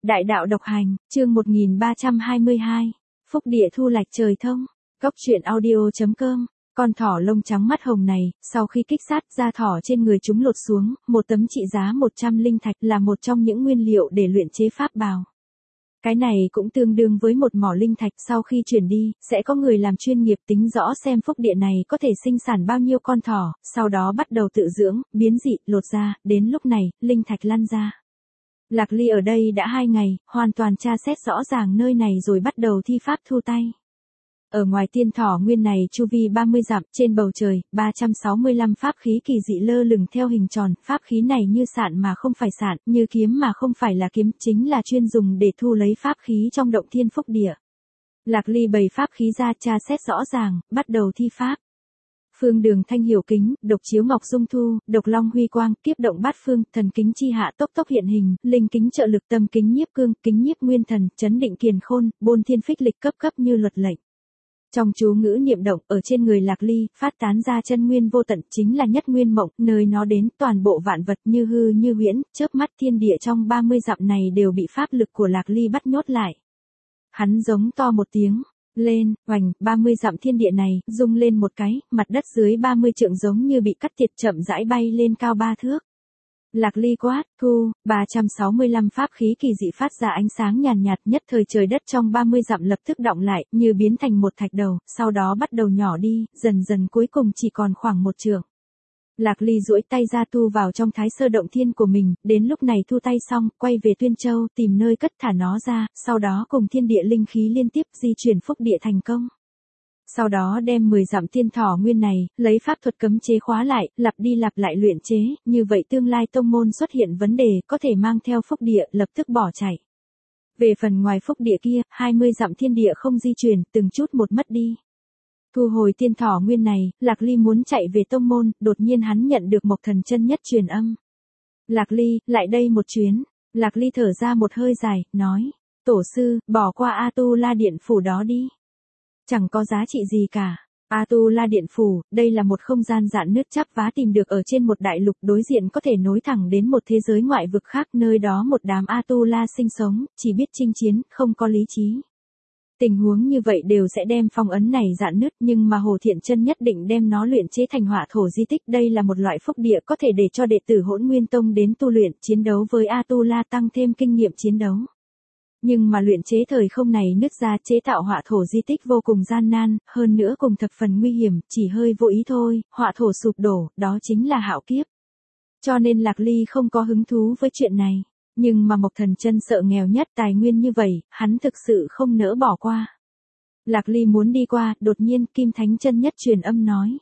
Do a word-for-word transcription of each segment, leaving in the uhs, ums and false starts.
Đại đạo độc hành, chương một nghìn ba trăm hai mươi hai. Phúc địa thu lạch trời thông. Cốc truyện audio.com. Con thỏ lông trắng mắt hồng này, sau khi kích sát da thỏ trên người chúng lột xuống, một tấm trị giá một trăm linh thạch là một trong những nguyên liệu để luyện chế pháp bào. Cái này cũng tương đương với một mỏ linh thạch, sau khi chuyển đi, sẽ có người làm chuyên nghiệp tính rõ xem phúc địa này có thể sinh sản bao nhiêu con thỏ, sau đó bắt đầu tự dưỡng, biến dị, lột ra, đến lúc này, linh thạch lăn ra. Lạc Ly ở đây đã hai ngày, hoàn toàn tra xét rõ ràng nơi này rồi bắt đầu thi pháp thu tay. Ở ngoài tiên thỏ nguyên này chu vi ba mươi dặm, trên bầu trời, ba trăm sáu mươi lăm pháp khí kỳ dị lơ lửng theo hình tròn, pháp khí này như sạn mà không phải sạn, như kiếm mà không phải là kiếm, chính là chuyên dùng để thu lấy pháp khí trong động thiên phúc địa. Lạc Ly bày pháp khí ra tra xét rõ ràng, bắt đầu thi pháp. Phương đường thanh hiểu kính, độc chiếu ngọc dung thu, độc long huy quang, kiếp động bát phương, thần kính chi hạ tốc tốc hiện hình, linh kính trợ lực tâm kính nhiếp cương, kính nhiếp nguyên thần, chấn định kiền khôn, bôn thiên phích lịch cấp cấp như luật lệnh. Trong chú ngữ niệm động, ở trên người Lạc Ly, phát tán ra chân nguyên vô tận, chính là nhất nguyên mộng, nơi nó đến, toàn bộ vạn vật như hư như huyễn, chớp mắt thiên địa trong ba mươi dặm này đều bị pháp lực của Lạc Ly bắt nhốt lại. Hắn giống to một tiếng. Lên, oành, ba mươi dặm thiên địa này, rung lên một cái, mặt đất dưới ba mươi trượng giống như bị cắt tiệt chậm rãi bay lên cao ba thước. Lạc Ly quát, thu, ba trăm sáu mươi lăm pháp khí kỳ dị phát ra ánh sáng nhàn nhạt, nhất thời trời đất trong ba mươi dặm lập tức đọng lại, như biến thành một thạch đầu, sau đó bắt đầu nhỏ đi, dần dần cuối cùng chỉ còn khoảng một trượng. Lạc Ly duỗi tay ra thu vào trong thái sơ động thiên của mình, đến lúc này thu tay xong, quay về Tuyên Châu, tìm nơi cất thả nó ra, sau đó cùng thiên địa linh khí liên tiếp di chuyển phúc địa thành công. Sau đó đem mười dặm tiên thỏ nguyên này, lấy pháp thuật cấm chế khóa lại, lặp đi lặp lại luyện chế, như vậy tương lai tông môn xuất hiện vấn đề, có thể mang theo phúc địa, lập tức bỏ chạy. Về phần ngoài phúc địa kia, hai mươi dặm thiên địa không di chuyển, từng chút một mất đi. Thu hồi tiên thỏ nguyên này, Lạc Ly muốn chạy về tông môn, đột nhiên hắn nhận được Mộc Thần chân nhất truyền âm. Lạc Ly, lại đây một chuyến. Lạc Ly thở ra một hơi dài, nói, tổ sư, bỏ qua A Tu La Điện Phủ đó đi. Chẳng có giá trị gì cả. A Tu La Điện Phủ, đây là một không gian rạn nứt chắp vá tìm được ở trên một đại lục, đối diện có thể nối thẳng đến một thế giới ngoại vực khác, nơi đó một đám A Tu La sinh sống, chỉ biết chinh chiến, không có lý trí. Tình huống như vậy đều sẽ đem phong ấn này rạn nứt, nhưng mà Hồ Thiện Chân nhất định đem nó luyện chế thành hỏa thổ di tích, đây là một loại phúc địa có thể để cho đệ tử Hỗn Nguyên Tông đến tu luyện, chiến đấu với A Tu La tăng thêm kinh nghiệm chiến đấu. Nhưng mà luyện chế thời không này nứt ra, chế tạo hỏa thổ di tích vô cùng gian nan, hơn nữa cùng thập phần nguy hiểm, chỉ hơi vô ý thôi, hỏa thổ sụp đổ, đó chính là hạo kiếp. Cho nên Lạc Ly không có hứng thú với chuyện này. Nhưng mà Mộc Thần chân sợ nghèo nhất, tài nguyên như vậy, hắn thực sự không nỡ bỏ qua. Lạc Ly muốn đi qua, đột nhiên Kim Thánh chân nhất truyền âm nói.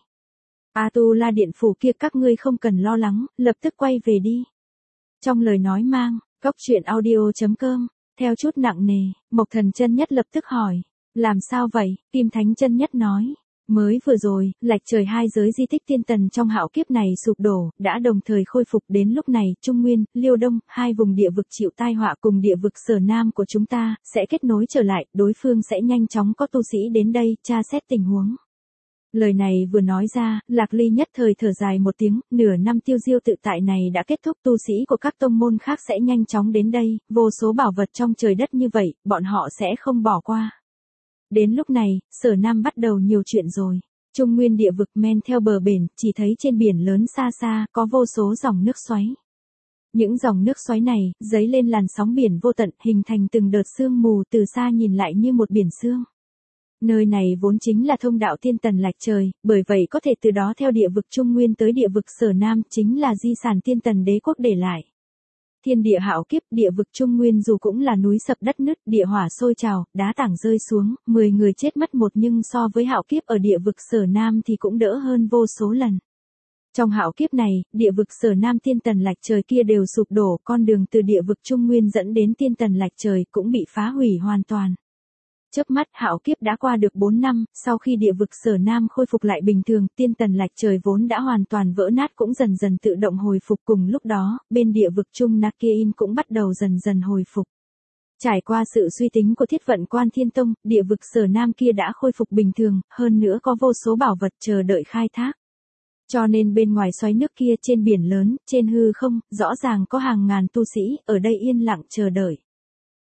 A Tu La Điện Phủ kia các ngươi không cần lo lắng, lập tức quay về đi. Trong lời nói mang, cốc truyện audio.com, theo chút nặng nề, Mộc Thần chân nhất lập tức hỏi. Làm sao vậy? Kim Thánh chân nhất nói. Mới vừa rồi, lạch trời hai giới di tích tiên tần trong hạo kiếp này sụp đổ, đã đồng thời khôi phục, đến lúc này, Trung Nguyên, Liêu Đông, hai vùng địa vực chịu tai họa cùng địa vực Sở Nam của chúng ta, sẽ kết nối trở lại, đối phương sẽ nhanh chóng có tu sĩ đến đây, tra xét tình huống. Lời này vừa nói ra, Lạc Ly nhất thời thở dài một tiếng, nửa năm tiêu diêu tự tại này đã kết thúc, tu sĩ của các tông môn khác sẽ nhanh chóng đến đây, vô số bảo vật trong trời đất như vậy, bọn họ sẽ không bỏ qua. Đến lúc này, Sở Nam bắt đầu nhiều chuyện rồi. Trung Nguyên địa vực men theo bờ bền, chỉ thấy trên biển lớn xa xa, có vô số dòng nước xoáy. Những dòng nước xoáy này, dấy lên làn sóng biển vô tận, hình thành từng đợt sương mù, từ xa nhìn lại như một biển sương. Nơi này vốn chính là thông đạo tiên tần lạch trời, bởi vậy có thể từ đó theo địa vực Trung Nguyên tới địa vực Sở Nam, chính là di sản tiên tần đế quốc để lại. Thiên địa hạo kiếp, địa vực Trung Nguyên dù cũng là núi sập đất nứt, địa hỏa sôi trào, đá tảng rơi xuống, mười người chết mất một, nhưng so với hạo kiếp ở địa vực Sở Nam thì cũng đỡ hơn vô số lần. Trong hạo kiếp này, địa vực Sở Nam tiên tần lạch trời kia đều sụp đổ, con đường từ địa vực Trung Nguyên dẫn đến tiên tần lạch trời cũng bị phá hủy hoàn toàn. Chớp mắt hạo kiếp đã qua được bốn năm, sau khi địa vực Sở Nam khôi phục lại bình thường, tiên tần lạch trời vốn đã hoàn toàn vỡ nát cũng dần dần tự động hồi phục, cùng lúc đó, bên địa vực Trung Nakiin cũng bắt đầu dần dần hồi phục. Trải qua sự suy tính của Thiết Vận Quan Thiên Tông, địa vực Sở Nam kia đã khôi phục bình thường, hơn nữa có vô số bảo vật chờ đợi khai thác. Cho nên bên ngoài xoáy nước kia trên biển lớn, trên hư không, rõ ràng có hàng ngàn tu sĩ, ở đây yên lặng chờ đợi.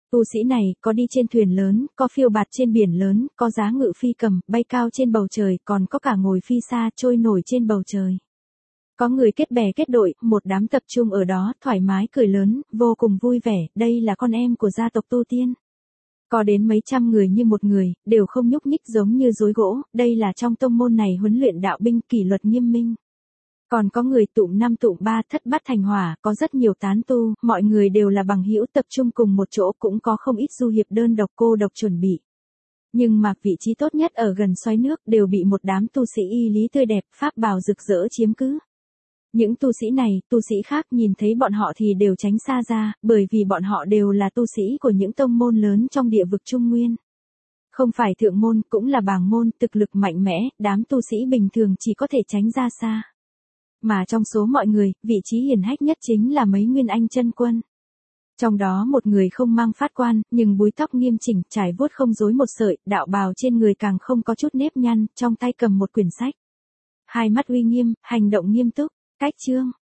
Tu sĩ này, có đi trên thuyền lớn, có phiêu bạt trên biển lớn, có giá ngự phi cầm, bay cao trên bầu trời, còn có cả ngồi phi xa, trôi nổi trên bầu trời. Có người kết bè kết đội, một đám tập trung ở đó, thoải mái cười lớn, vô cùng vui vẻ, đây là con em của gia tộc tu tiên. Có đến mấy trăm người như một người, đều không nhúc nhích giống như rối gỗ, đây là trong tông môn này huấn luyện đạo binh kỷ luật nghiêm minh. Còn có người tụm năm tụm ba thất bát thành hỏa, có rất nhiều tán tu, mọi người đều là bằng hữu tập trung cùng một chỗ, cũng có không ít du hiệp đơn độc cô độc chuẩn bị. Nhưng mà vị trí tốt nhất ở gần xoáy nước đều bị một đám tu sĩ y lý tươi đẹp, pháp bào rực rỡ chiếm cứ. Những tu sĩ này, tu sĩ khác nhìn thấy bọn họ thì đều tránh xa ra, bởi vì bọn họ đều là tu sĩ của những tông môn lớn trong địa vực Trung Nguyên. Không phải thượng môn, cũng là bàng môn, thực lực mạnh mẽ, đám tu sĩ bình thường chỉ có thể tránh ra xa. Mà trong số mọi người, vị trí hiển hách nhất chính là mấy nguyên anh chân quân. Trong đó một người không mang phát quan, nhưng búi tóc nghiêm chỉnh, trải vuốt không rối một sợi, đạo bào trên người càng không có chút nếp nhăn, trong tay cầm một quyển sách. Hai mắt uy nghiêm, hành động nghiêm túc, cách chương.